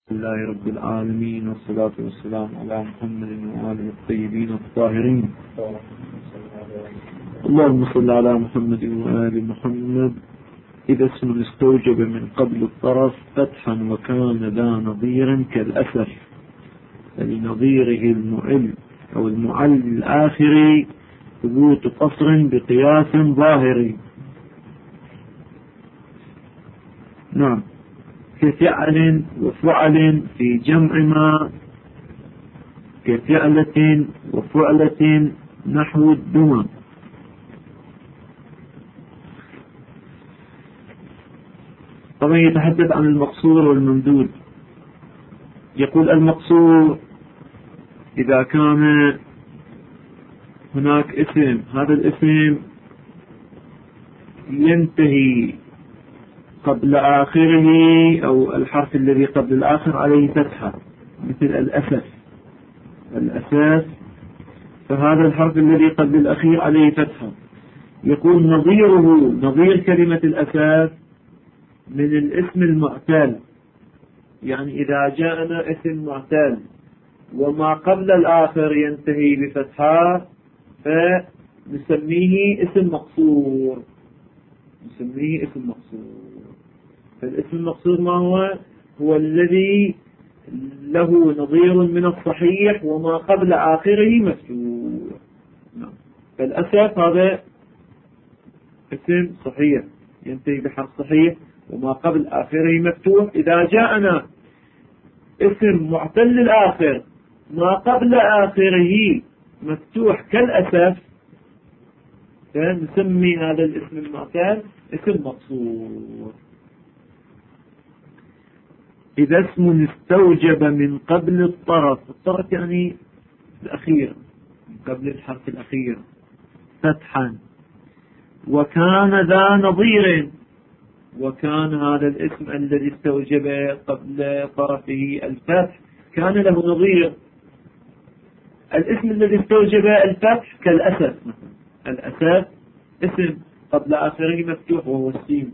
لله رب العالمين، والصلاة والسلام على محمد وآله الطيبين الطاهرين. اللهم صل على محمد وآل محمد. إذا اسم استوجب من قبل الطرف فتحا وكان ذا نظير كالأسف، فلنظيره المعل أو المعل الآخر ثبوت قصر بقياس ظاهري. نعم، كفعل وفعل في جمع ما، كفعلة وفعلة نحو الدمى. طبعا يتحدث عن المقصور والممدود. يقول المقصور إذا كان هناك اسم، هذا الاسم ينتهي قبل آخره أو الحرف الذي قبل الآخر عليه فتحة، مثل الأساس، فهذا الحرف الذي قبل الأخير عليه فتحة. يقول نظيره، نظير كلمة الأساس من الاسم المعتل، يعني إذا جاءنا اسم معتل وما قبل الآخر ينتهي بفتحة فنسميه اسم مقصور، نسميه اسم مقصور. فالاسم المقصور ما هو الذي له نظير من الصحيح وما قبل آخره مفتوح. فالأسف هذا اسم صحيح ينتهي بحرف صحيح وما قبل آخره مفتوح. إذا جاءنا اسم معتل الآخر ما قبل آخره مفتوح كالأسف فنسمي هذا الاسم المعتل اسم مقصور. إذا اسم استوجب من قبل الطرف يعني الأخير، من قبل الحرف الأخير فتحا، وكان ذا نظير، وكان هذا الاسم الذي استوجب قبل طرفه الفتح كان له نظير. الاسم الذي استوجب الفتح كالأسف، الأسف اسم قبل آخره مفتوح وهو السين،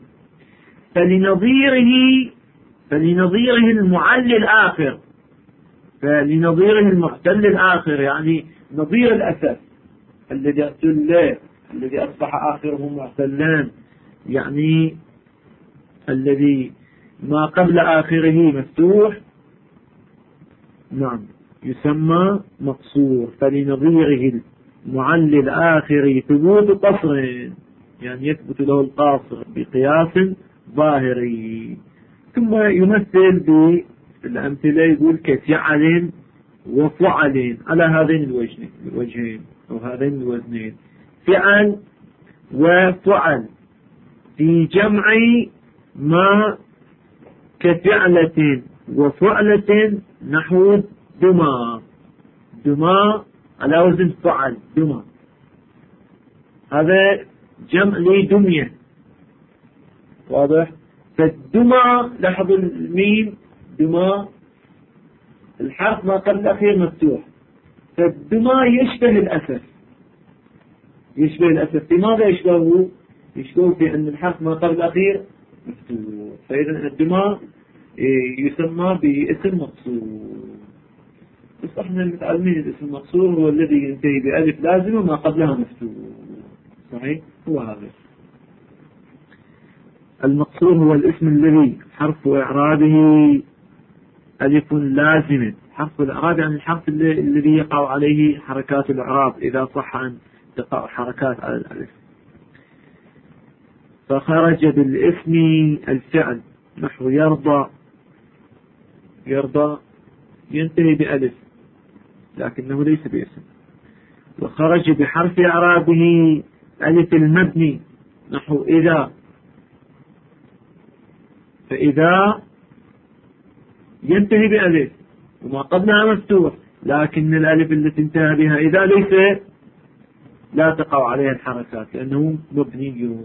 فلنظيره المعل الآخر، فلنظيره المعتل الآخر يعني نظير الأسف الذي اعتل، الذي أصبح آخره معتلان، يعني الذي ما قبل آخره مفتوح، نعم يسمى مقصور. فلنظيره المعل الآخر ثبوت قصر، يعني يثبت له القاصر بقياس ظاهري. ثم يمثل بالأمثلة، يقول كفعل وفعل على هذين الوجهين أو هذين الوزنين، فعل وفعل في جمع ما، كفعلة وفعلة نحو دمى. دمى على وزن فعل، دمى هذا جمع لدمية، واضح؟ فالدمى لاحظوا الميم دمى الحرف ما قبل الأخير مفتوح، فالدمى يشبه الأسف، يشبه الأسف. لماذا يشبهه؟ يشبهه في أن الحرف ما قبل الأخير مفتوح، فإذا الدمى يسمى باسم مقصور. بس احنا متعلمين الاسم المقصور هو الذي ينتهي بألف لازمة وما قبلها مفتوح، صحيح؟ هو هذا المقصور، هو الاسم الذي حرف إعرابه ألف لازمة. حرف الإعراب يعني الحرف الذي يقع عليه حركات الإعراب إذا صح أن تقع حركات على الألف. فخرج بالاسم الفعل نحو يرضى، يرضى ينتهي بألف لكنه ليس باسم. وخرج بحرف إعرابه ألف المبني نحو إذا، فإذا ينتهي بألف وما قبلها مفتوح، لكن الألف التي انتهى بها إذا ليس لا تقع عليها الحركات لأنه مبني.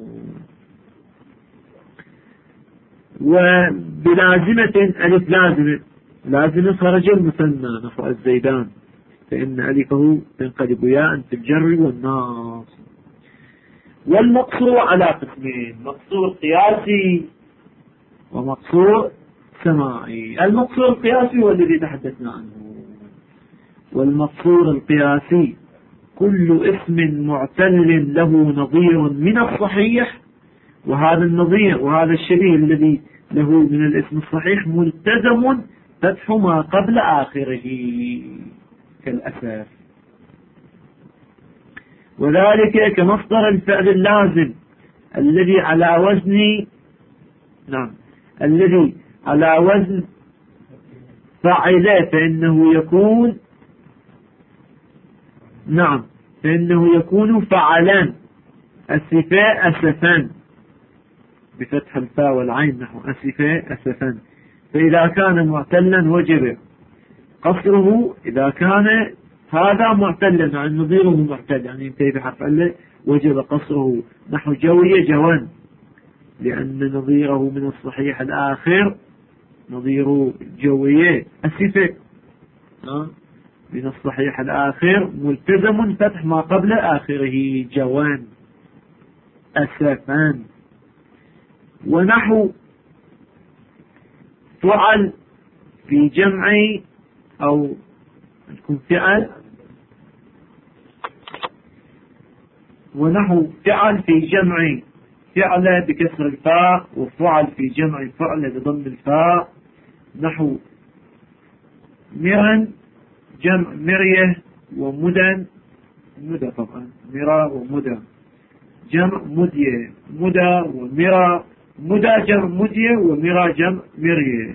وبلازمة ألف لازمة خرج المثنى نحو الزيدان، فإن ألفه تنقلب ياء في الجر والناصب. والمقصور على قسمين، مقصور قياسي ومقصور سماعي. المقصور القياسي هو الذي تحدثنا عنه. والمقصور القياسي كل اسم معتل له نظير من الصحيح، وهذا النظير وهذا الشبيه الذي له من الاسم الصحيح ملتزم فتح ما قبل آخره كالأساس. وذلك كمصدر الفعل اللازم الذي على وزن الذي على وزن فاعل، فإنه يكون فعلان، أسفاء أسفان بفتح الفاء والعين، نحو أسفاء أسفان. فإذا كان معتلا وجب قصره، إذا كان هذا معتلا يعني نظيره معتل يعني ينتهي بحرف ال وجب قصره، نحو جوية جوان، لأن نظيره من الصحيح الآخر نظير جوية أسفاء من الصحيح الآخر ملتزم فتح ما قبل آخره جوان أسفان. ونحو فعل في جمع أو تكون فعل، ونحو فعل في جمع فعل بكسر الفاء، وفعل في جمع فعل بضم الفاء، نحو مرن جمع مرية ومدن، مدى طبعا مرى ومدى جمع مدية، مدى ومرى، مدى جمع مدية ومرى جمع مرية،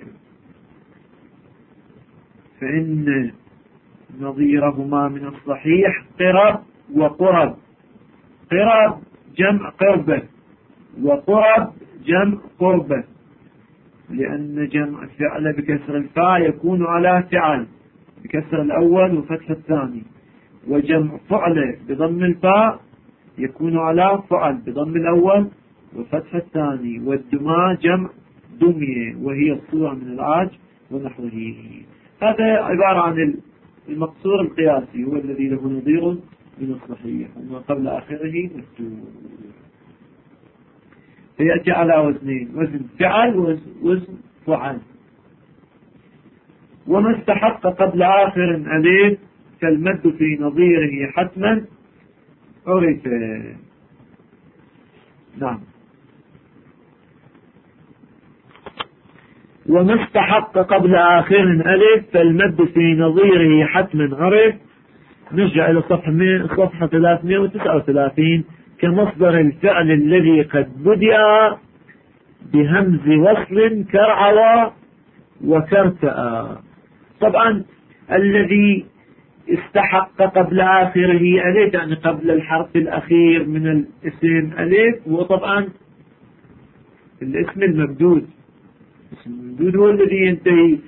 فإن نظيرهما من الصحيح قرب وقرب. قرب جمع قربة، وقرب جمع قربة، لأن جمع الفعل بكسر الفاء يكون على فعل بكسر الأول وفتح الثاني، وجمع فعل بضم الفاء يكون على فعل بضم الأول وفتح الثاني، والدماء جمع دمية وهي الصورة من العاج ونحوه. هذا عبارة عن المقصور القياسي، هو الذي له نظير من الصحيح وما قبل آخره مفتوح، فيأتي على وزنين، وزن فعل ووزن فعل. وما استحق قبل آخر أليف كالمد في نظيره حتما عرف. وما استحق قبل آخر ألف فالمد في نظيره حتما عرف. نرجع إلى صفحة 339. كمصدر الفعل الذي قد بدأ بهمز وصل كرعوى وكرتأ. طبعا الذي استحق قبل آخره ألف يعني قبل الحرف الأخير من الاسم ألف، هو طبعا الاسم الممدود. الاسم الممدود هو الذي ينتهي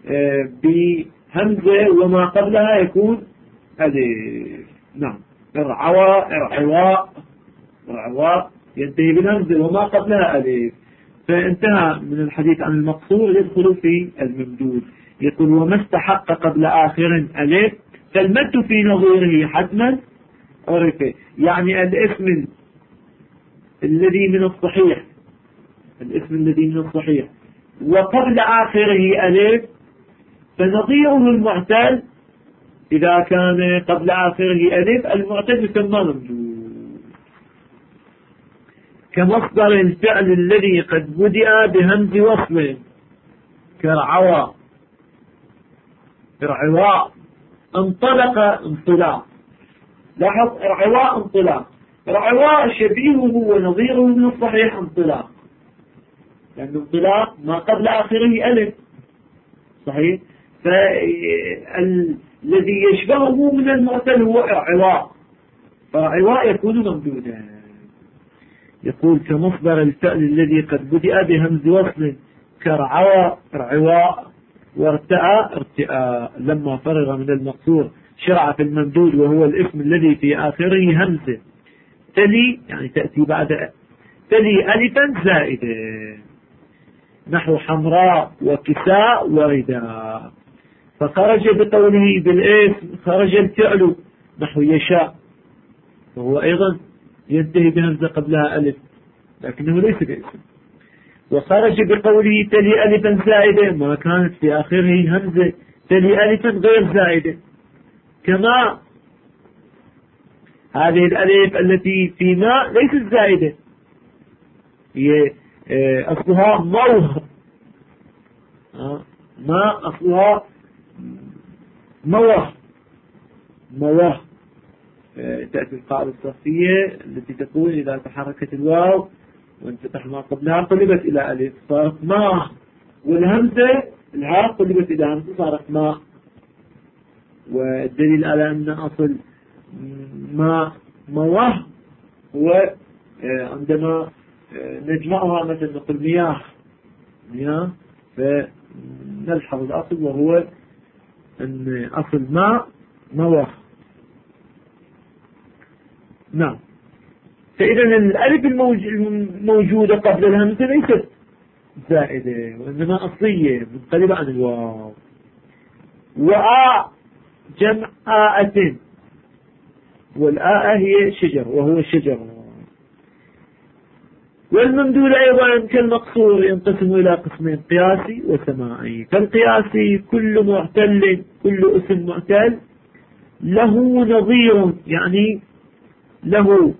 بهمزة وما قبلها يكون ألف. ارعوى ارعواء ارعواء ينتهي بالهمزة وما قبلها ألف. فانتهى من الحديث عن المقصور يدخل في الممدود. يقول وما استحق قبل آخر ألف فالمد في نظيره حتما عرفه، يعني الاسم الذي من الصحيح، الاسم الذي من الصحيح وقبل آخره ألف فنظيره المعتل إذا كان قبل آخره ألف المعتل يسمى ممدود. كمصدر الفعل الذي قد بدأ بهمز وصل كرعوى ارعواء، انطلق انطلاق. لاحظ ارعواء انطلاق، ارعواء شبيهه ونظيره من الصحيح انطلاق، لأن انطلاق ما قبل آخره ألف صحيح، فالذي يشبهه من المعتل هو ارعواء، فارعواء يكون ممدودا. يقول كمصدر الفعل الذي قد بدأ بهمز وصل كرعوى ارعواء وارتأى ارتئاء. لما فرغ من المقصور شرع في الممدود وهو الاسم الذي في آخره همزة تلي يعني تأتي بعد تلي ألفا زائدة، نحو حمراء وكساء ورداء. فخرج بقوله بالاسم خرج الفعل نحو يشاء، وهو أيضا ينتهي بهمزة قبلها ألف لكنه ليس باسم. وخرج بقوله تلي ألفا زائدة، ما كانت في آخره همزة، تلي ألفا غير زائدة. كما هذه الألف التي في ماء ليست زائدة، هي أصلها موه، ماء أصلها موه. تأتي القاعدة الصرفية التي تقول إذا تحركت الواو وانفتح ما قبلها قلبت إلى ألف صارت ماء، والهمزة الهاء قلبت إلى همزة صارت ماء. والدليل على أن أصل ماء موه هو عندما نجمعها مثل نقول مياه، فنلحظ الأصل وهو أن أصل ماء موه. نعم. فإذا الألف الموجودة قبل الهمزة ليست زائدة وإنما أصلية منقلبة عن الواو. وآ جمع آءة، والآء هي شجر وهو شجر. والممدود أيضا كالمقصور ينقسم إلى قسمين، قياسي وسماعي. فالقياسي كل معتل، كل اسم معتل له نظير، يعني له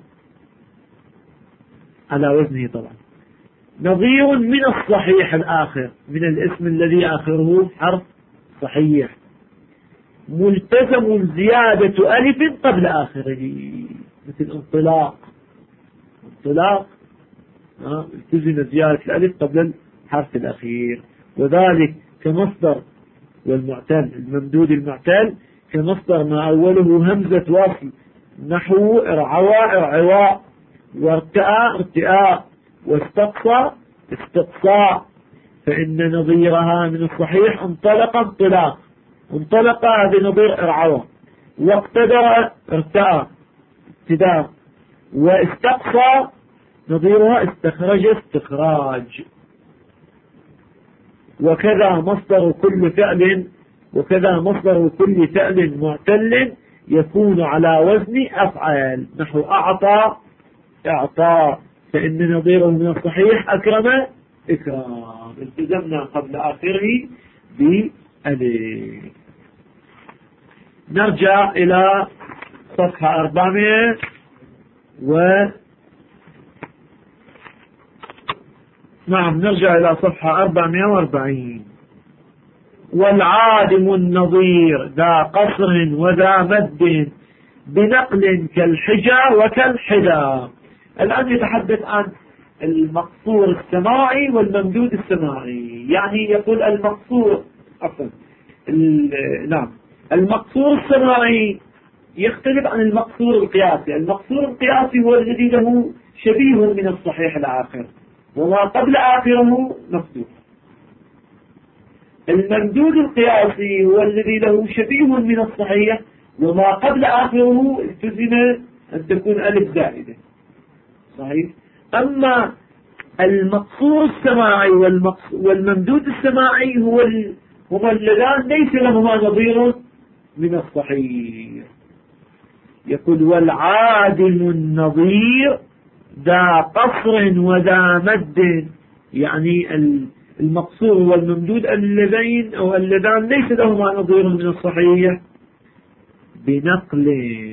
على وزنه طبعا نظير من الصحيح الآخر، من الاسم الذي آخره حرف صحيح، ملتزم زيادة ألف قبل آخره، مثل انطلاق التزم زيادة الألف قبل الحرف الأخير. وذلك كمصدر، والمعتل الممدود المعتل كمصدر ما أوله همزة وصل، نحو ارعواء ارعواء، وارتاء ارتئاء، واستقصى استقصاء، فإن نظيرها من الصحيح انطلق انطلاق، انطلق هذا نظير ارعواء، واقتدر ارتاء ابتداء، واستقصى نظيرها استخرج استخراج. وكذا مصدر كل فعل معتل يكون على وزن أفعال، نحو أعطى إعطاء، فإن نظيره من الصحيح أكرم إكرام. التزمنا قبل آخره بألف. نرجع إلى صفحة 400 نرجع إلى صفحة 440. والعادم النظير ذا قصر وذا مد بنقل كالحجى وكالحدى. الآن يتحدث عن المقصور السماعي والممدود السماعي، يعني يقول المقصور السماعي يختلف عن المقصور القياسي. المقصور القياسي هو الذي له شبيه من الصحيح الآخر وما قبل آخره مفتوح. الممدود القياسي هو الذي له شبيه من الصحيح وما قبل آخره التزم أن تكون ألف زائدة، صحيح. أما المقصور السماعي والممدود السماعي هما اللذان ليس لهما نظير من الصحيح. يقول والعادم النظير ذا قصر وذا مد، يعني المقصور والممدود اللذين أو اللذان ليس لهما نظير من الصحيح بنقل،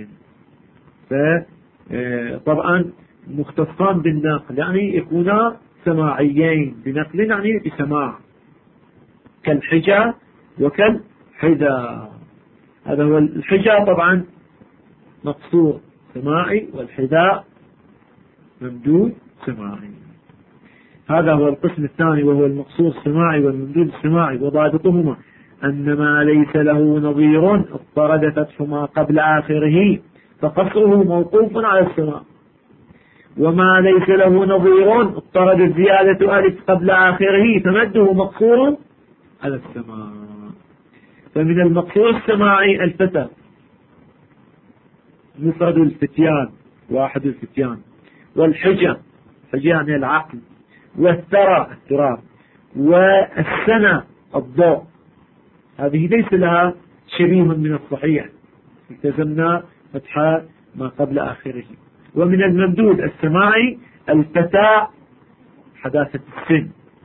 فطبعا مختصان بالنقل يعني يكونا سماعيين، بنقل يعني بسماع، كالحجى وكالحدى. هذا هو الحجى طبعا مقصور سماعي، والحداء ممدود سماعي. هذا هو القسم الثاني وهو المقصور السماعي والممدود السماعي. وضابطهما أن ما ليس له نظير اضطرد فتح ما قبل آخره فقصره موقوف على السماع، وما ليس له نظير اضطرد زيادة ألف قبل آخره فمده مقصور على السماع. فمن المقصور السماعي الفتى، مفرد الفتيان واحد الفتيان، والحجى حجى يعني العقل، والثرى التراب، والسنة الضوء، هذه ليس لها شبيه من الصحيح، التزمنا فتح ما قبل آخره. ومن الممدود السماعي الفتى حداثة السن،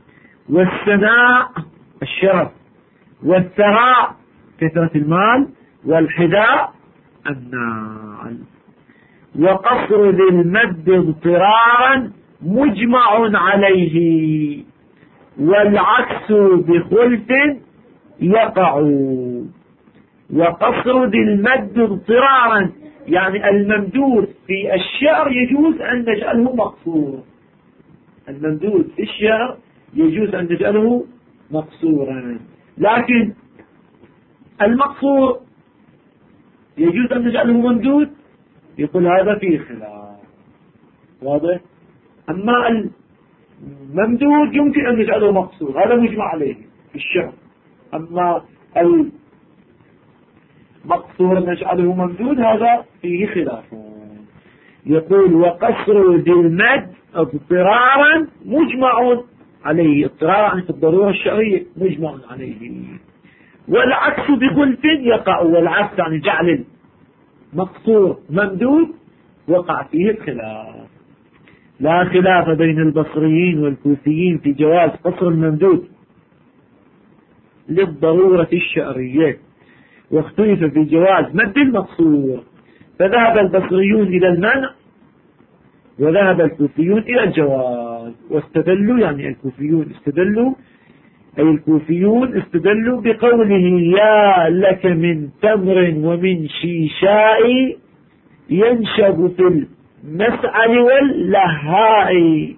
والثناء الشرف، والثراء كثرة المال، والحذاء النعل. وقصر ذي المد اضطرارا مجمع عليه، والعكس بخلف يقع. وقصر ذي المد اضطرارا يعني الممدود في الشعر يجوز أن نجعله مقصور. الممدود في الشعر يجوز أن نجعله مقصورا، لكن المقصور يجوز أن نجعله ممدود، يقول هذا فيه خلاف. واضح؟ أما الممدود يمكن أن نجعله مقصور، هذا مجمع عليه في الشعر. أما المقصور نجعله ممدود هذا فيه خلاف. يقول وقصر ذي المد اضطرارا مجمع عليه، اضطرارا في الضرورة الشرعية مجمع عليه. والعكس بخلف يقع، والعكس يعني جعل مقصور ممدود وقع فيه الخلاف. لا خلاف بين البصريين والكوفيين في جواز قصر الممدود للضرورة الشرعية، واختلف في جواز مد المقصور، فذهب البصريون إلى المنع وذهب الكوفيون إلى الجواز. واستدلوا يعني الكوفيون استدلوا، أي الكوفيون استدلوا بقوله يا لك من تمر ومن شيشاء ينشب في المسعل واللهاء.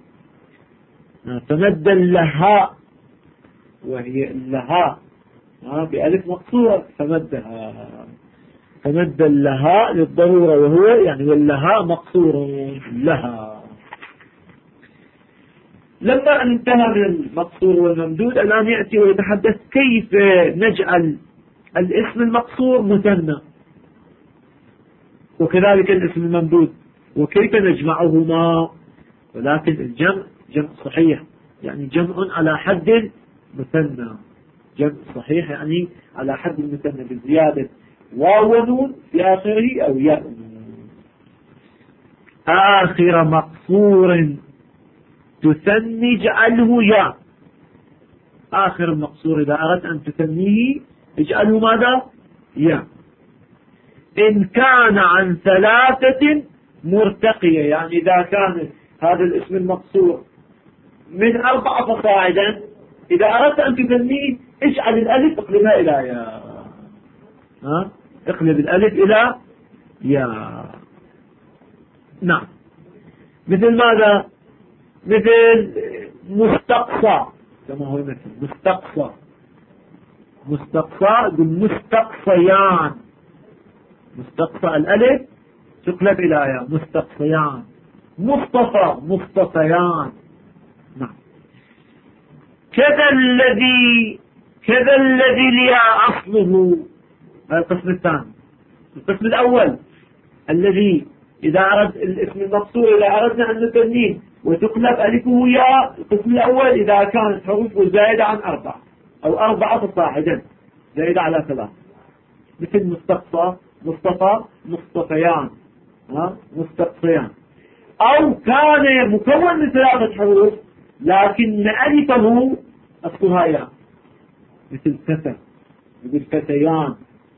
فمد اللهاء وهي اللهاء بألف مقصورة فمدها، فمد اللهاء للضرورة وهو يعني واللهاء مقصور لها. لما انتهى من المقصور والممدود الآن يأتي ويتحدث كيف نجعل الاسم المقصور مثنى وكذلك الاسم الممدود وكيف نجمعهما. ولكن الجمع جمع صحيح يعني جمع على حد مثنى، جمع صحيح يعني على حد المثنى بزيادة واو ونون في آخره أو ياء ونون. آخر مقصور تثني اجعله ياء. آخر المقصور إذا أردت أن تثنيه اجعله ماذا؟ ياء. إن كان عن ثلاثة مرتقية يعني إذا كان هذا الاسم المقصور من 4 فصاعدا إذا أردت أن تثنيه اجعل الألف اقلبها إلى ياء. اقلب الألف إلى ياء. نعم. مثل ماذا؟ مثل مستقصى كما هو مثل مستقصى، مستقصى بالمستقصيان، مستقصى الألف تقلب إلى ياء مستقصيان. مصطفى مصطفيان. نعم. كذا الذي الياء أصله. هذا القسم الثاني. القسم الأول الذي إذا أردت الاسم المقصور إذا أردنا أن نثنيه وتقلب ألفه ياء. القسم الأول إذا كانت حروفه زائدة عن 4 أو 4 فصاعدا زائدة على 3 مثل مستقصى مصطفى مصطفيان مستقصيان. أو كان مكون من 3 حروف لكن ألفه أصلها ياء مثل فتى مثل فتيان.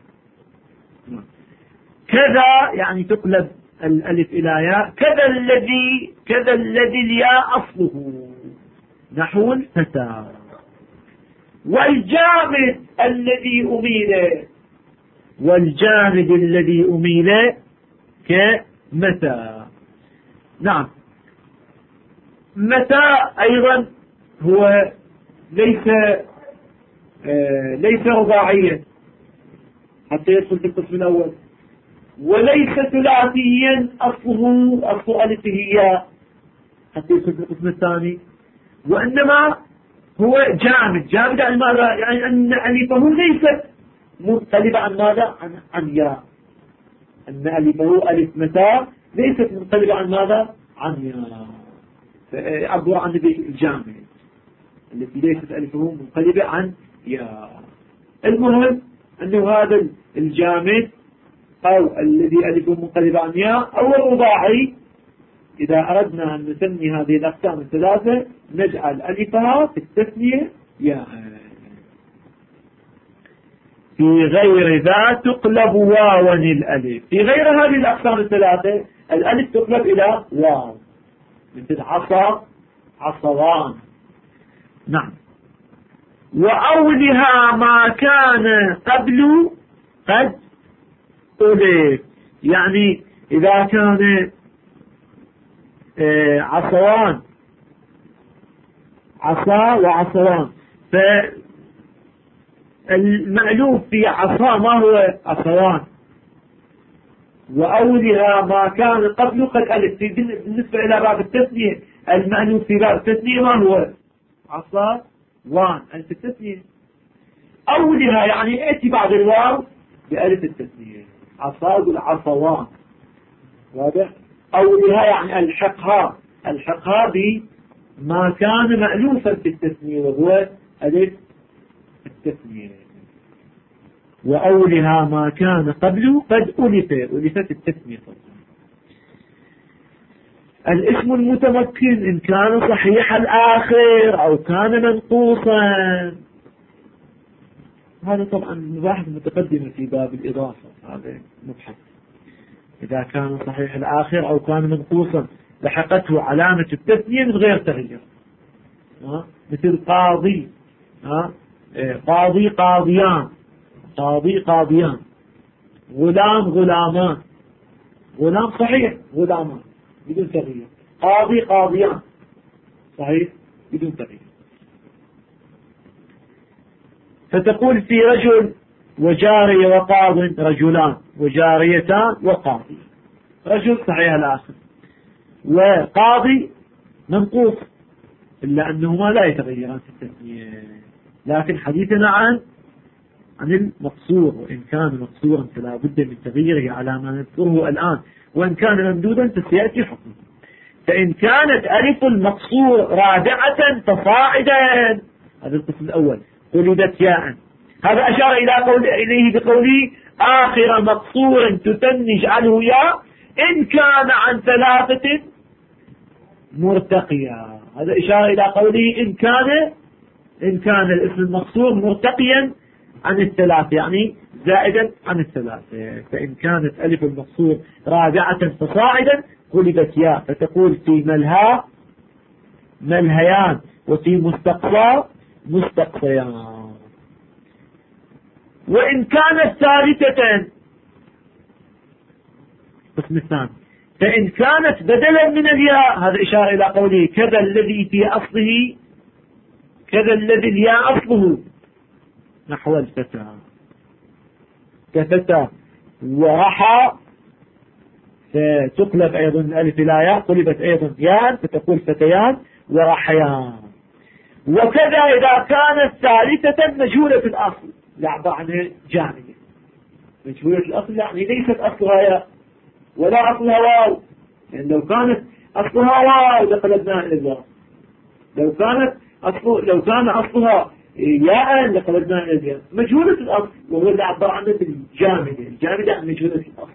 كذا يعني تقلب الألف إلى ياء. كذا الذي الياء أصله نحو الفتى. والجامد الذي أميل، والجامد الذي أميل كمتى. نعم. متى أيضا هو ليس رباعيا حتى يدخل في القسم الأول، وليس ثلاثيا أصل ألفه ياء حتى يدخل في القسم الثاني، وإنما هو جامد. جامد يعني ماذا؟ يعني أن ألفه ليست منقلبة عن ماذا؟ عن ياء. أن ألفه ألف متى ليست منقلبة عن ماذا؟ عن ياء. عبر عن الجامد التي ليست ألفه منقلبة عن ياء. المهم أنه هذا الجامد أو الذي ألفه منقلبة عن ياء أو الرباعي إذا أردنا أن نسمي هذه الأقسام الثلاثة نجعل ألفها في التثنية ياء. في غير ذا تقلب واوا الألف. في غير هذه الأقسام الثلاثة الألف تقلب إلى واو، مثل عصا، عصوان. نعم. وأولها ما كان قبل قد ألف، يعني إذا كان عصوان، عصا وعصوان، فالمألوف في عصا ما هو عصوان، وأولها ما كان قبل قد ألف. بالنسبة إلى باب التثنية المألوف في باب التثنية ما هو؟ عصا وان، ألف التثنية. أولها يعني ائتي بعد الواو بألف التثنية، عصا والعصوان، واضح؟ أولها يعني الحقها بما كان مألوفا في التثنية وهو ألف التثنية. وأولها ما كان قبل قد ألفت التثنية. الاسم المتمكن إن كان صحيح الآخر أو كان منقوصا، هذا طبعا مباحث متقدمة في باب الإضافة، هذا مبحث. إذا كان صحيح الآخر أو كان منقوصا لحقته علامة التثنية من غير تغيير، مثل قاضي، قاضي قاضيان، قاضي قاضيان، غلام غلامان، غلام صحيح غلامان بدون تغيير، قاضي قاضيان صحيح بدون تغيير. فتقول في رجل وجارية وقاض رجلان وجاريتان وقاضي. رجل صحيح الآخر وقاضي منقوص، إلا أنهما لا يتغيران في التثنية. لكن حديثنا عن المقصور، وإن كان مقصورا فلا بد من تغييره على ما نذكره الآن، وإن كان ممدودا فسيأتي حكمه. فإن كانت ألف المقصور رابعة فصاعدا، هذا القسم الأول، قلبت ياء. هذا أشار إليه بقوله آخر مقصور تثني اجعله ياء إن كان عن ثلاثة مرتقيا. هذا إشارة إلى قوله إن كان الاسم المقصور مرتقيا عن الثلاثة، يعني زائدا عن الثلاثة. فإن كانت ألف المقصور رابعة فصاعدا قلبت ياء، فتقول في ملها ملهيان، وفي مستقصى مستقصيان. وإن كانت ثالثة، القسم الثاني، فإن كانت بدلا من الياء، هذا إشارة إلى قوله كذا الذي في أصله، كذا الذي الياء أصله نحو الفتى، كفتى ورحى، فتقلب أيضا الألف إلى ياء، قلبت أيضا ياء فتقول فتيان ورحيان. وكذا إذا كانت ثالثة مجهولة الأصل، يعبر عنها جامدة. مجهولة الأصل يعني ليست أصلها ياء ولا أصلها واو، يعني لو كانت أصلها واو لقلبناها إلى الواو، لو كان أصلها ياء لقلبناها إلى الياء. مجهولة الأصل وهو اللي عبر عنه بالجامدة، الجامدة عن مجهولة الأصل.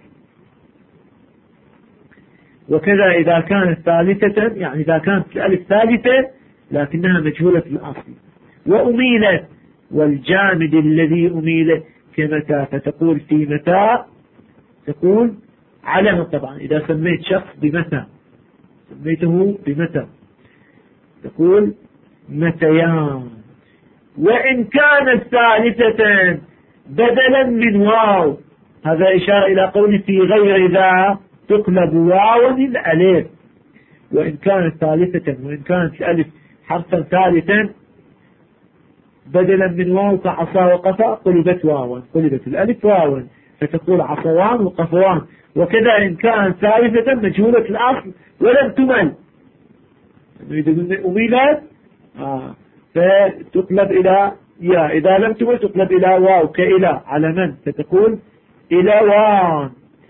وكذا إذا كانت ثالثة، يعني إذا كانت الألف ثالثة لكنها مجهولة الأصل وأميلت، والجامد الذي أميلت كمتى، فتقول في متى تقول علم. طبعا إذا سميت شخص بمتى سميته بمتى تقول متيان. وإن كانت ثالثة بدلا من واو، هذا إشارة إلى قول في غير ذا تقلب واو الألف. وإن كانت ثالثة، وإن كانت الألف حرفا ثالثا بدلا من واو كعصا وقفا قلبت واوا، قلبت الألف واوا فتقول عصوان وقفوان. وكذا إن كانت ثالثة مجهولة الأصل ولم تمل، إذا أميلت فتقلب إلى يا، إذا لم تمل تقلب إلى واو كإلى على من، فتقول إلى وان.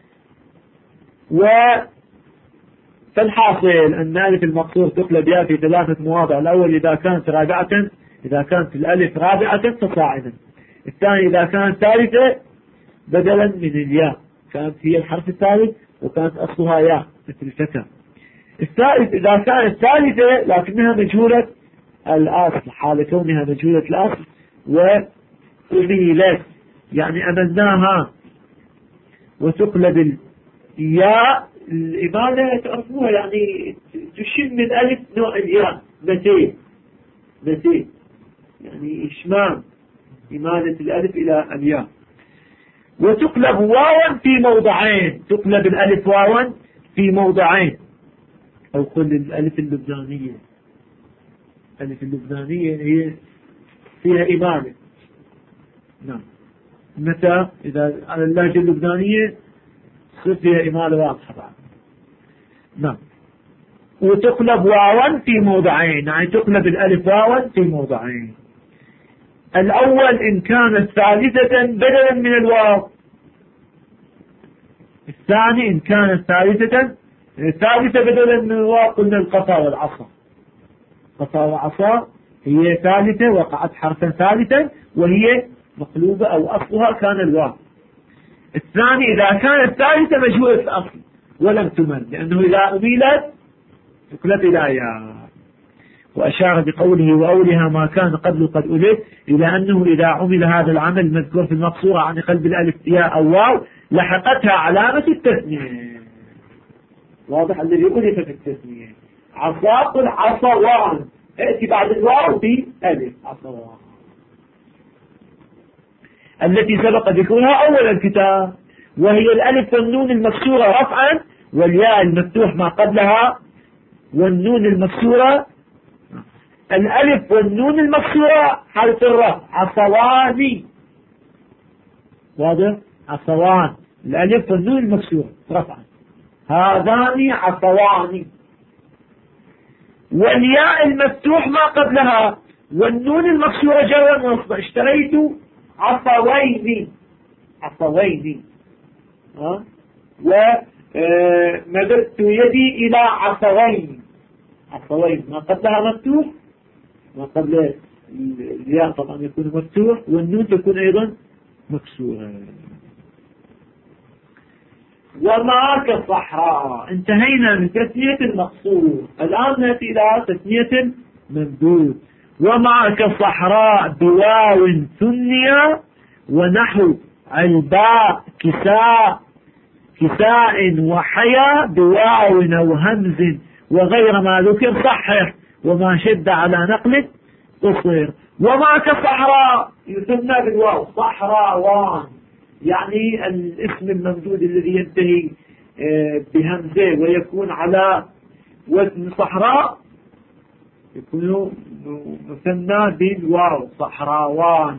فالحاصل أن ألف المقصور تقلب يا في ثلاثة مواضع. الأول إذا كانت رابعة، إذا كانت الألف رابعة فصاعدا. الثاني إذا كانت ثالثة بدلا من الياء، كانت هي الحرف الثالث وكانت أصلها ياء مثل الفتى. الثالث إذا كانت ثالثة لكنها مجهولة الأصل، حال كونها مجهولة الأصل وأميلت، يعني أملناها وتقلب الياء. الإمالة تعرفوها يعني تشم من ألف نوع الياء، مثيل يعني إشمام، إمالة الألف إلى الياء. وتقلب واوا في موضعين، تقلب الألف واوا في موضعين، أو قل الألف اللبنانية، الألف اللبنانية هي فيها إمالة. نعم، متى؟ إذا على اللهجة اللبنانية تصير فيها إمالة واضحة بعد. نعم. وتقلب واوا في موضعين، يعني تقلب الألف واوا في موضعين. الأول إن كانت ثالثة بدلا من الواو، الثاني إن كانت ثالثة بدلا من الواو. قلنا القصا والعصا، قصا وعصا هي ثالثة، وقعت حرفا ثالثا وهي مقلوبة أو أصلها كان الواو. الثاني إذا كانت ثالثة مجهولة الأصل ولم تمل، لأنه إذا أميلت تقلب إلى ياء. وأشار بقوله وأولها ما كان قبل قد ألف إلى أنه إذا عمل هذا العمل المذكور في المقصورة عن قلب الألف ياء أو واو لحقتها علامة التثنية. واضح الذي ألف في التثنية. عصاق العصوان، ائتي بعد الواو بألف عصوان التي سبق ذكرها أول الكتاب، وهي الألف والنون المكسورة رفعا والياء المفتوح ما قبلها والنون المكسورة. الألف والنون المكسورة حرف الرفع عصواني، واضح؟ عصوان، الألف والنون المكسورة رفعا، هذان عصواني. والياء المفتوح ما قبلها والنون المكسورة جرا ونصبا، اشتريت عصوين ومددت يدي إلى عصوين ما قبلها مفتوح، ما قبل الياء طبعا يكون مفتوح والنون تكون أيضا مكسورة. وما كالصحراء، انتهينا من تثنية المقصور، الآن نأتي إلى تثنية الممدود. وما كالصحراء بواو ثنيا ونحو الباء كساء وحيا بواو أو همز وغير ما ذكر صحح، وما شد على نقل قصير. وما كالصحراء يسمى بالواو صحراوان، يعني الاسم الممدود الذي ينتهي بهمزة ويكون على وزن صحراء يكون مثنى بالواو صحراوان.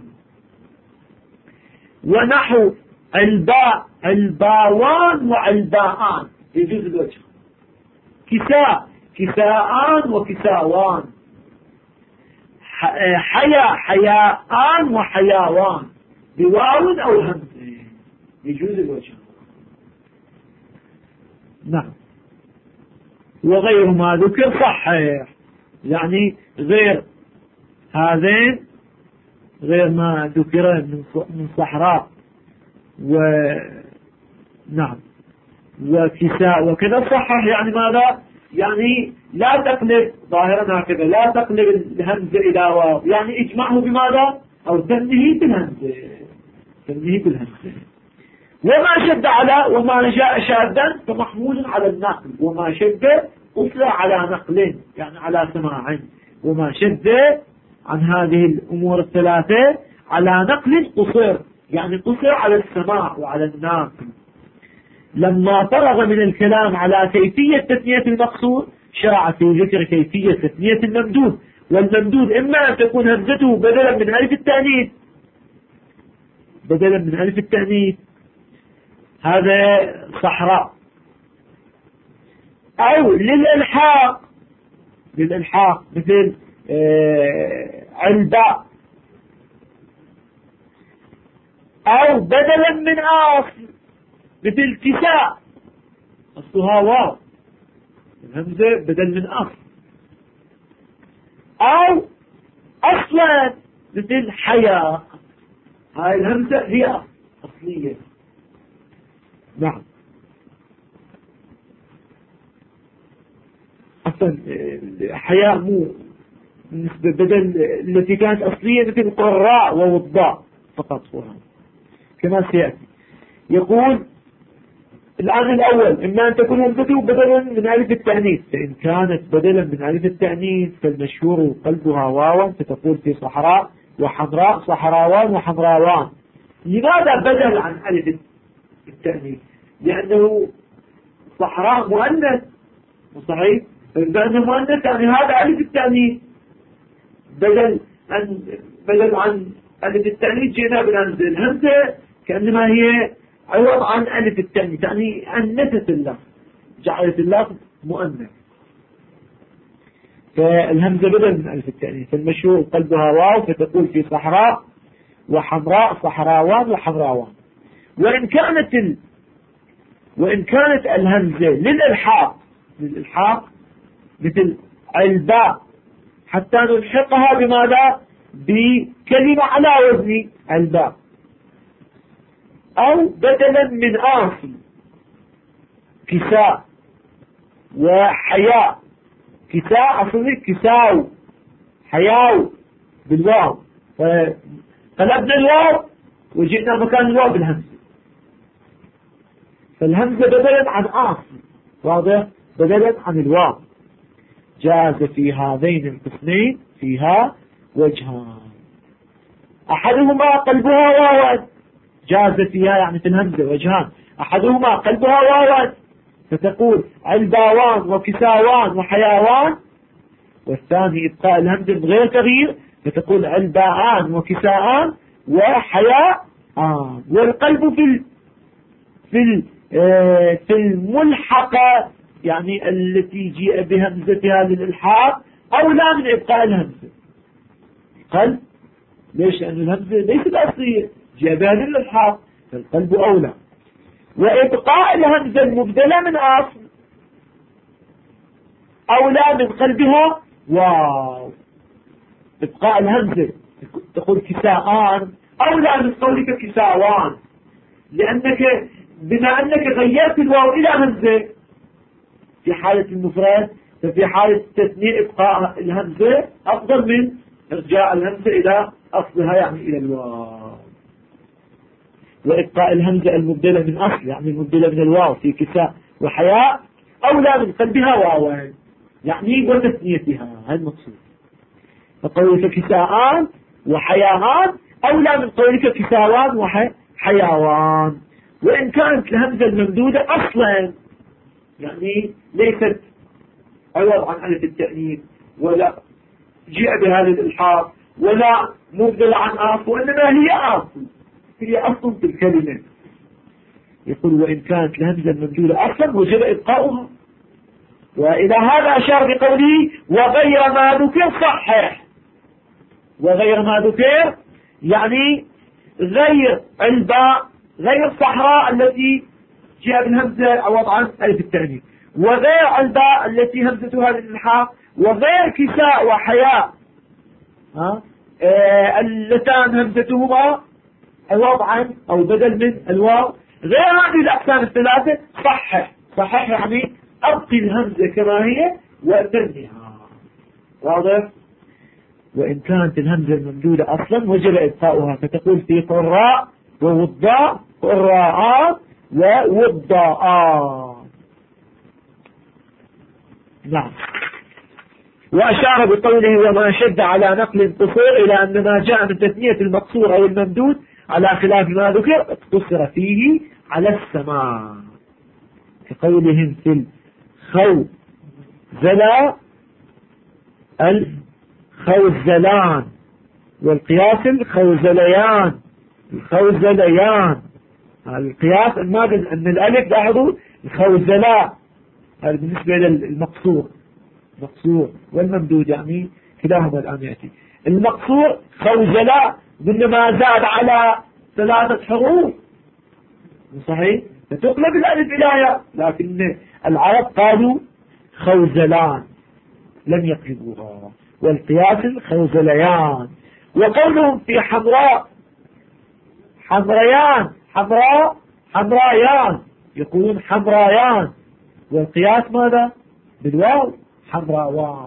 ونحو الباء الباوان والباءان يجوز الوجه، كساءان وكساوان، حياءان وحياوان بواو أو همز يجوز الوجه. نعم. وغير ما ذكر صحيح، يعني غير هذين، غير ما ذكر من صحراء نعم وكساء وكذا صحح، يعني ماذا؟ يعني لا تقلب ظاهرا هكذا، لا تقلب الهمزة إلى واو، يعني اجمعه بماذا؟ أو تنهي بالهمزة. وما شد على وما جاء شادا فمحمول على النقل، وما شد أصل على نقل يعني على سماع، وما شد عن هذه الأمور الثلاثة على نقل قصر، يعني قصر على السماع وعلى النقل. لما فرغ من الكلام على كيفية تثنية المقصود شرع في ذكر كيفية تثنية الممدود. والممدود إما أن تكون همزته بدلا من ألف التأنيث، هذا صحراء، أو للإلحاق مثل علباء، أو بدلا من أصل مثل كساء أصلها واو الهمزة بدل من أصل، أو أصلا مثل حياة، هاي الهمزة هي أصلية. نعم. عفوا حياء مو بدل التي كانت أصلية مثل قراء ووضاء فقط قرآن كما سيأتي. يقول الآن الأول إما أن تكون همزته بدلا من ألف التأنيث، فإن كانت بدلا من ألف التأنيث فالمشهور قلبها واوا فتقول في صحراء وحمراء صحراوان وحمراوان. لماذا بدل عن ألف التأنيث؟ لأنه صحراء مؤنث صحيح، فإنه مؤنث يعني هذا ألف التأنيث، بدل عن ألف التأنيث جئنا بالهمزة. الهمزة كأنما هي عوض عن ألف التأنيث، يعني أنثت اللفظ جعلت اللفظ مؤنث، فالهمزة بدل من ألف التأنيث. فالمشهور قلبها واو فتقول في صحراء وحمراء صحراوان وحمراوان. وإن كانت الهمزة للإلحاق مثل الباء حتى نلحقها بماذا؟ بكلمة على وزن الباء، أو بدلا من آصل كساء وحياء. كساء أصله كساو، حياو بالواو، فقلبنا الواو وجئنا مكان الواو بالهمزة، فالهمزة بدلا عن آصل، واضح؟ بدلا عن الواو. جاز في هذين القسمين فيها وجهان، أحدهما قلبها واوا، جاز فيها يعني في الهمزة وجهان، أحدهما قلبها واوا فتقول علباوان وكساوان وحياوان، والثاني إبقاء الهمزة بغير تغيير فتقول علباءان وكساءان وحياءان. والقلب في الملحقة يعني التي جيء بهمزتها للإلحاق أولى من إبقاء الهمزة. قلب ليش؟ لأن الهمزة ليست أصلية جاء بها للإلحاق، فالقلب أولى. وإبقاء الهمزة المبدلة من أصل أولى من قلبها واو. إبقاء الهمزة تقول كساءان أولى من قولك كساوان، لأنك بما أنك غيرت الواو إلى همزة في حالة المفرد، ففي حالة التثنية إبقاء الهمزة أفضل من إرجاع الهمزة إلى أصلها يعني إلى الواو. وإبقاء الهمزة المبدلة من أصل يعني المبدلة من الواو في كساء وحياء أولى من قلبها واوان يعني وتثنيتها، هذا المقصود. فقولك كساءان وحياان أولى من قولك كساوان وحياوان. وإن كانت الهمزة الممدودة أصلا يعني ليست عوض عن ألف التأنيث ولا جاء بهذا الإلحاق ولا مبدل عن أصل، وإنما هي أصل في الكلمة. يقول وإن كانت الهمزة الممدودة أصلا وجب إبقاؤها. وإلى هذا أشار بقوله وغير ما ذكر صحح. وغير ما ذكر يعني غير الباء، غير الصحراء التي جاء بالهمزة عوض عن ألف التأنيث، وغير الباء التي همزتها للإلحاق، وغير كساء وحياء اللتان همزتهما عوض عن أو بدل من الواو. غير هذه الأقسام الثلاثة صحح يعني أبقي الهمزة كما هي وأتنها، واضح؟ وإن كانت الهمزة الممدودة أصلا وجب إبقاؤها، فتقول في قراء ووضاء قراءات ووضاءات. نعم. وأشار بقوله وما شد على نقل قصور إلى أن ما جاء من تثنية المقصور أو الممدود على خلاف ما ذكر اقتصر فيه على السماع، كقولهم في الخوزلا الخوزلان، والقياس الخوزليان الخوزليان. القياس أن الألف لاحظوا الخوزلاء، هذا بالنسبة للمقصور والممدود يعني كلاهما الآن يأتي. المقصور خوزلاء إنما زاد على 3 حروف صحيح فتقلب الألف إلى ياء، لكن العرب قالوا خوزلان لم يقلبوها. والقياس الخوزليان. وقولهم في حمراء حمريان حمرايان يقولون حمرايان، والقياس ماذا؟ بالواو حمراء.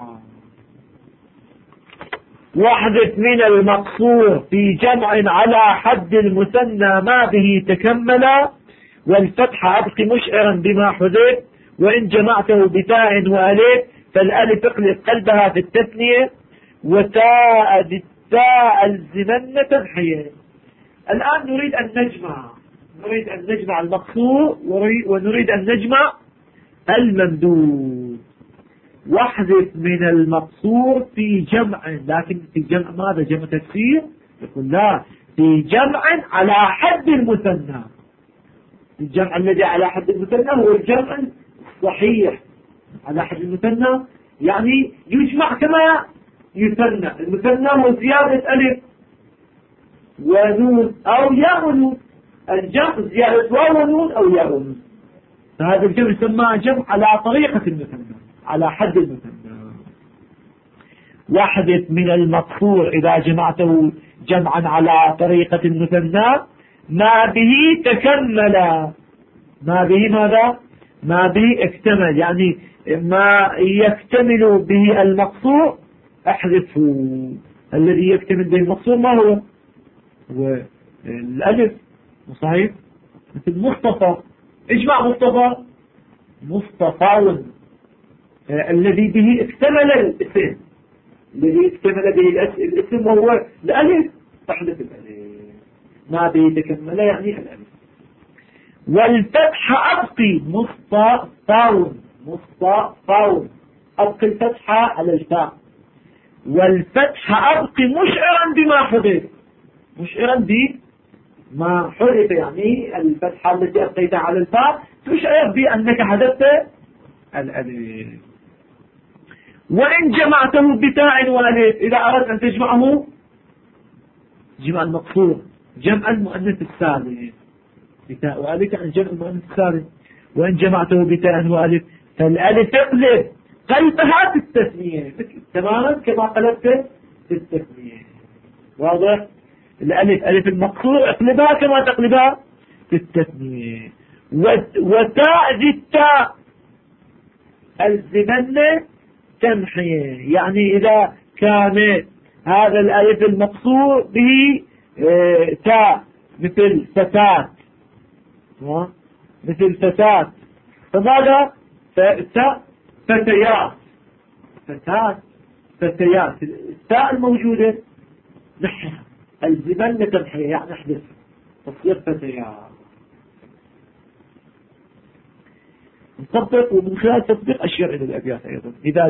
واحدث من المقصور في جمع على حد المثنى ما به تكمل، والفتح أبق مشعرا بما حذف، وإن جمعته بتاء وألف فالألف اقلب قلبها في التثنية، وتاء بالتاء الزمن تنحية. الآن نريد أن نجمع المقصور ونريد أن نجمع الممدود. واحذف من المقصور في جمع، لكن في جمع ماذا؟ جمع تكسير؟ يقول لا، في جمع على حد المثنى. الجمع الذي على حد المثنى هو الجمع الصحيح. على حد المثنى يعني يجمع كما يثنى. المثنى هو زيادة ألف ونون أو ياء ونون. الجمع زيادة واو ونون أو ياء ونون. فهذا الجمع يسمى جمع على طريقة المثنى، على حد المثنى. واحدث من المقصور إذا جمعته جمعا على طريقة المثنى ما به تكمل. ما به ماذا؟ ما به اكتمل، يعني ما يكتمل به المقصور احذفه. الذي يكتمل به المقصور ما هو؟ هو الألف. صحيح؟ مثل مصطفى. اجمع مصطفى الذي به اكتمل الاسم. الذي اكتمل به الاسم وهو الألف، تحذف الألف. ما به تكمل يعني الألف. والفتح أبقي مصطفى أبقي الفتحة على الفاء. والفتح أبقي مشعرا بما حذف. مشعرا بما حذف يعني الفتحة التي أبقيتها على الفاء تشعر بأنك حذفت الألف. وإن جمعته بتاء وألف، إذا أردت أن تجمعه جمع المقصور جمع المؤنث السالم. بتاء وألف يعني جمع المؤنث السالم. وإن جمعته بتاء وألف فالألف تقلب قلبها في التثنية تماما كما قلبت في التثنية. واضح؟ الألف ألف المقصور اقلبها كما تقلبها في التثنية. وتاء ذي التاء الزمن تنحية، يعني إذا كان هذا الألف المقصور به تاء مثل فتاة، مثل فتاة، فماذا؟ فتيات. التاء الموجودة نحيها، الزمن تنحية يعني احدث تصير فتيات. نطبق، ومن خلال تطبيق أشير إلى الأبيات أيضا. إذا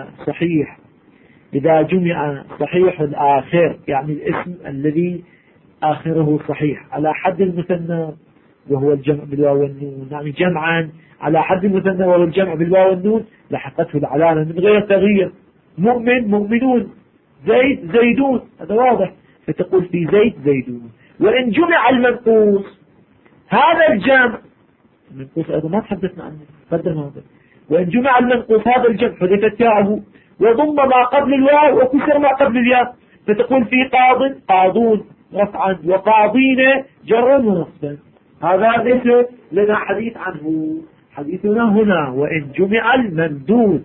جمع صحيح الآخر، يعني الاسم الذي آخره صحيح على حد المثنى وهو الجمع بالواو والنون، يعني جمعا على حد المثنى وهو الجمع بالواو والنون لحقته العلامة من غير تغيير. مؤمن مؤمنون، زيد زيدون، هذا واضح. فتقول في زيد زيدون. وإن جمع المنقوص، هذا الجمع المنقوص أيضا ما تحدثنا عنه قدم هذا. وإن جمع المنقوص هذا الجمع حذفت ياءه وضم ما قبل الواو وكسر ما قبل الياء، فتقول في قاض قاضون رفعا، وقاضين جرا ونصبا. هذا ليس لنا حديث عنه، حديثنا هنا وإن جمع الممدود.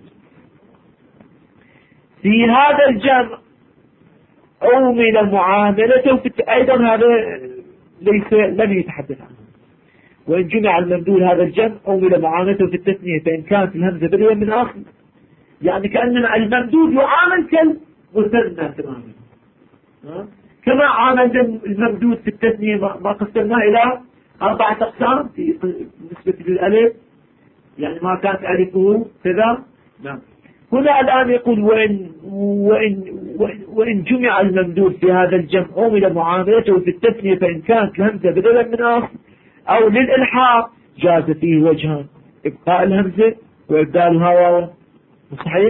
في هذا الجمع أومل معاملته أيضا هذا لم يتحدث عنه. وإن جمع الممدود هذا الجمع أومل معاملته في التثنية فإن كانت الهمزة بدلا من آخر، يعني كأننا الممدود يعامل كالمثنى تماما. كما عامل الممدود في التثنية ما قسمناه إلى 4 أقسام بالنسبة للألف، يعني ما كانت ألفه كذا. نعم. هنا الآن يقول وإن جمع الممدود في هذا الجمع أومل معاملته في التثنية فإن كانت الهمزة بدلا من آخر أو للإلحاق جاز فيه وجهان: إبقاء الهمزة وإبدالها واو. صحيح؟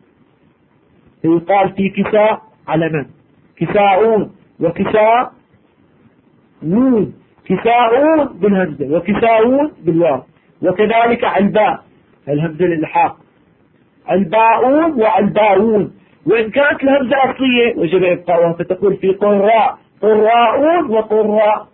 يقال في كساء على من؟ كساؤون وكساؤون، كساؤون بالهمزة وكساؤون بالواو. وكذلك علباء الهمزة للإلحاق، علباؤون وعلباؤون، وإن كانت الهمزة أصلية وجب إبقاؤها، فتقول في قراؤون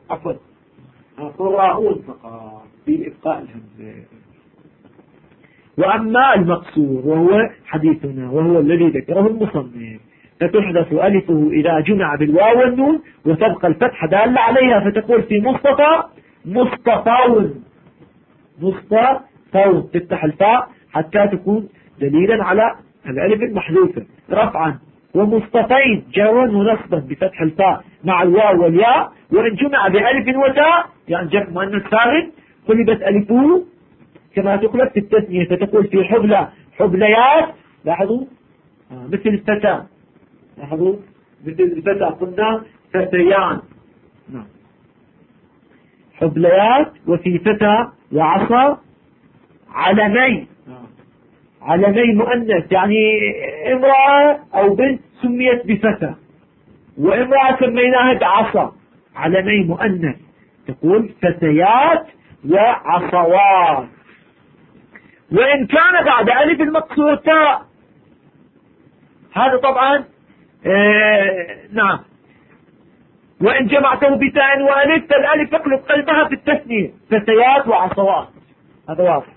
قراؤون فقط في إبقاء الهمزة. وأما المقصور وهو حديثنا وهو الذي ذكره المصنف فتحذف ألفه إذا جمع بالواو والنون وتبقى الفتحة دالة عليها فتقول في مصطفى مصطفون مصطفون تفتح الفاء حتى تكون دليلا على الألف المحذوفة رفعا. ومصطفين جرا ونصبا بفتح الفاء مع الواو والياء وإن جمع بألف وتاء يعني جمع مؤنث سالم قلبت ألفه كما تقلب في التثنية فتقول في حبلى حبليات. لاحظوا مثل الفتى لاحظوا مثل الفتى قلنا فتيان نعم حبليات. وفي فتى وعصا علمي علمي مؤنث يعني امرأة أو بنت سميت بفتى وامرأة سميناها بعصا علمي مؤنث تقول فتيات وعصوات. وإن كان بعد ألف المقصور تاء هذا طبعا نعم. وإن جمعته بتاء وألف فالألف يقلب قلبها في التثنية فتيات وعصوات هذا واضح.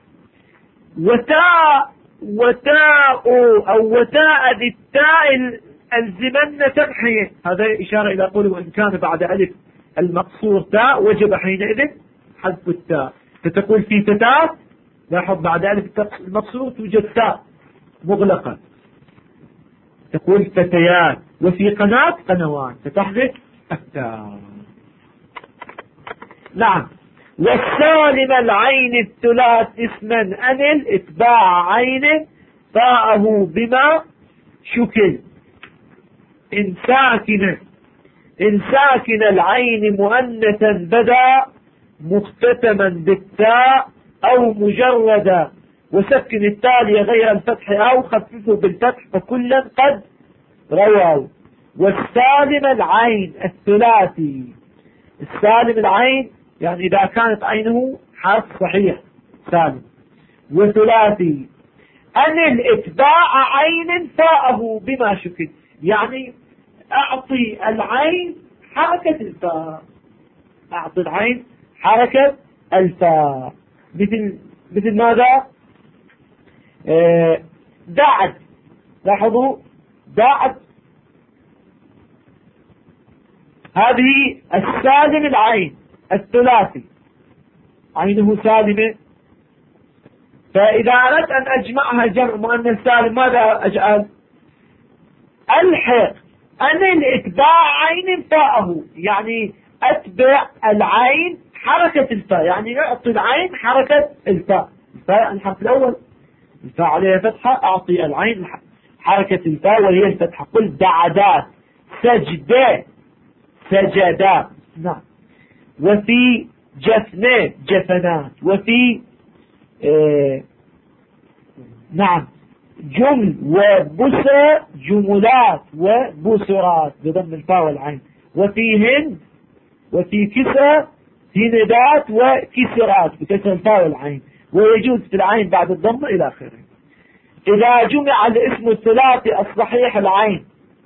وتاء أو وتاء بالتاء الزمن تمحية هذا إشارة إلى قوله وإن كان بعد ألف المقصور تاء وجب حينئذ حذف التاء فتقول في فتاة لاحظ بعد ألف المقصور توجد تاء مغلقة تقول فتيات. وفي قناة قنوات فتحذف التاء نعم. والسالم العين الثلاث اسما أنل اتباع عين فاءه بما شكل إن ساكن العين مؤنثا بدا مختتما بالتاء أو مجردا وسكن التالي غير الفتح أو خففه بالفتح فكلا قد رووا. والسالم العين الثلاثي السالم العين يعني إذا كانت عينه حرف صحيح سالم وثلاثي أن الاتباع عين فاءه بما شكل يعني أعطي العين حركة الفاء أعطي العين حركة الفاء مثل ماذا دعت لاحظوا دعت هذه السالم العين الثلاثي عينه سالمة فإذا أردت أن أجمعها جمع مؤنث سالم ماذا أجعل ألحق أن الإتباع عين فاءه يعني أتبع العين حركة الفاء يعني أعطي العين حركة الفاء الفاء الحرف الأول الفاء عليها فتحة أعطي العين حركة الفاء وهي الفتحة قل دعدات سجدات سجدات نعم. وفي جفنات جفنات وفي نعم جمل وبسر جملات وبسرات بضم الفاء والعين. وفي هند وفي كسر هندات وكسرات بكسر الفاء والعين ويجوز في العين بعد الضم إلى آخره. إذا جمع الاسم الثلاثي الصحيح العين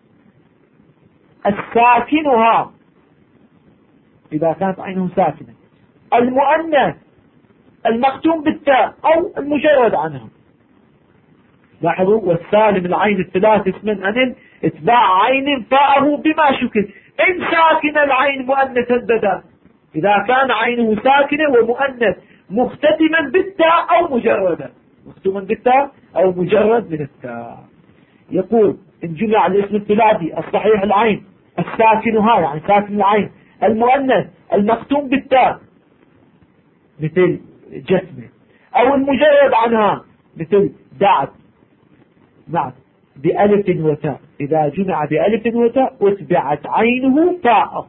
الساكنها إذا كانت عينه ساكنة المؤنث المختوم بالتاء أو المجرد عنها لاحظوا والسالم العين الثلاث اسما أن اتباع عين فاءه بما شكل إن ساكن العين مؤنثا بدا إذا كان عينه ساكنة ومؤنث مختتما بالتاء أو مجردا مختوما بالتاء أو مجرد من التاء. يقول إن جمع الاسم الثلاثي الصحيح العين الساكنها يعني ساكن العين المؤنث المختوم بالتاء مثل جسمه أو المجرد عنها مثل دعت نعم بألف وتاء إذا جمع بألف وتاء أتبعت عينه فاءه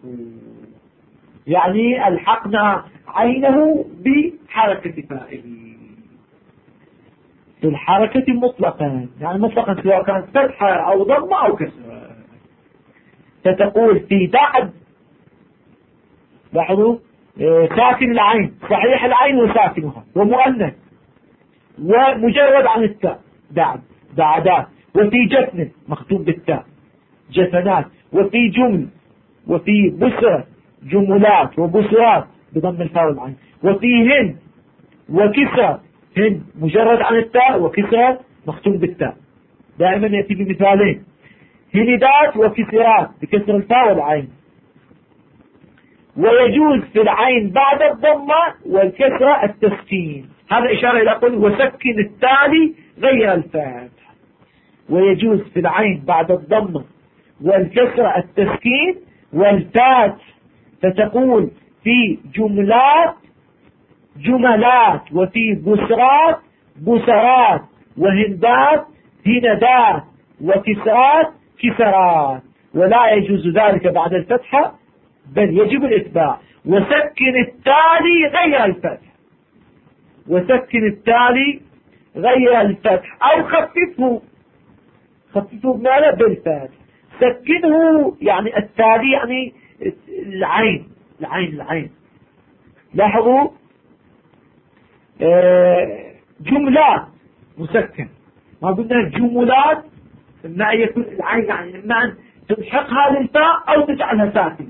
يعني الحقنا عينه بحركة فائه في الحركة مطلقا يعني مطلقا سواء كانت فتحة أو ضمة أو كسرة. فتقول في دعد لاحظوا ساكن العين صحيح العين وساكنها ومؤنث ومجرد عن التاء دعد دعدات. وفي جفن مختوم بالتاء جفنات. وفي جمل وفي بسرة جملات وبسرات بضم الفاء والعين. وفي هند وكسر هن مجرد عن التاء وكسرة مختوم بالتاء، دائما يأتي بمثالين، هندات وكسرات بكسر الفاء والعين. ويجوز في العين بعد الضمة والكسرة التسكين، هذا إشارة إلى قول وسكن التالي غير الفتح. ويجوز في العين بعد الضمة والكسرة التسكين والتات، فتقول في جملات جملات، وفي بسرات بسرات، وهندات هندات، وكسرات كسرات. ولا يجوز ذلك بعد الفتحة بل يجب الإتباع. وسكن التالي غير الفتح، وسكن التالي غير الفتح، أو خففه بماذا؟ بالفتح. سكنه يعني التالي يعني العين. لاحظوا جملات مسكن، ما قلنا جملات، إما أن يكون العين يعني إما أن تلحقها للفاء أو تجعلها ساكنة.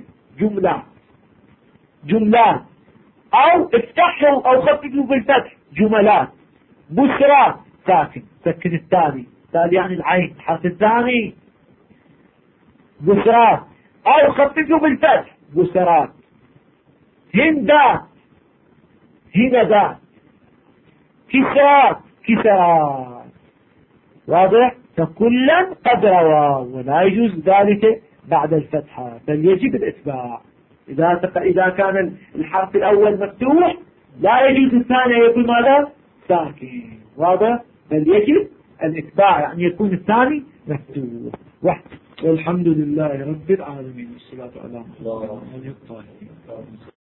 جملات أو افتحوا أو خففوا بالفتح جملات. بسرات ساكن، سكن التالي يعني العين الحرف الثاني. بسرات أو خففوا بالفتح بسرات. هندات هندات، كسرات كسرات. واضح؟ فكلا قد روى، ولا يجوز ذلك بعد الفتحة بل يجب الإتباع. إذا كان الحرف الأول مفتوح لا يجوز الثاني يكون ماذا؟ ساكن. واضح؟ بل يجب الإتباع، يعني يكون الثاني مفتوح. والحمد لله رب العالمين، والصلاة على محمد.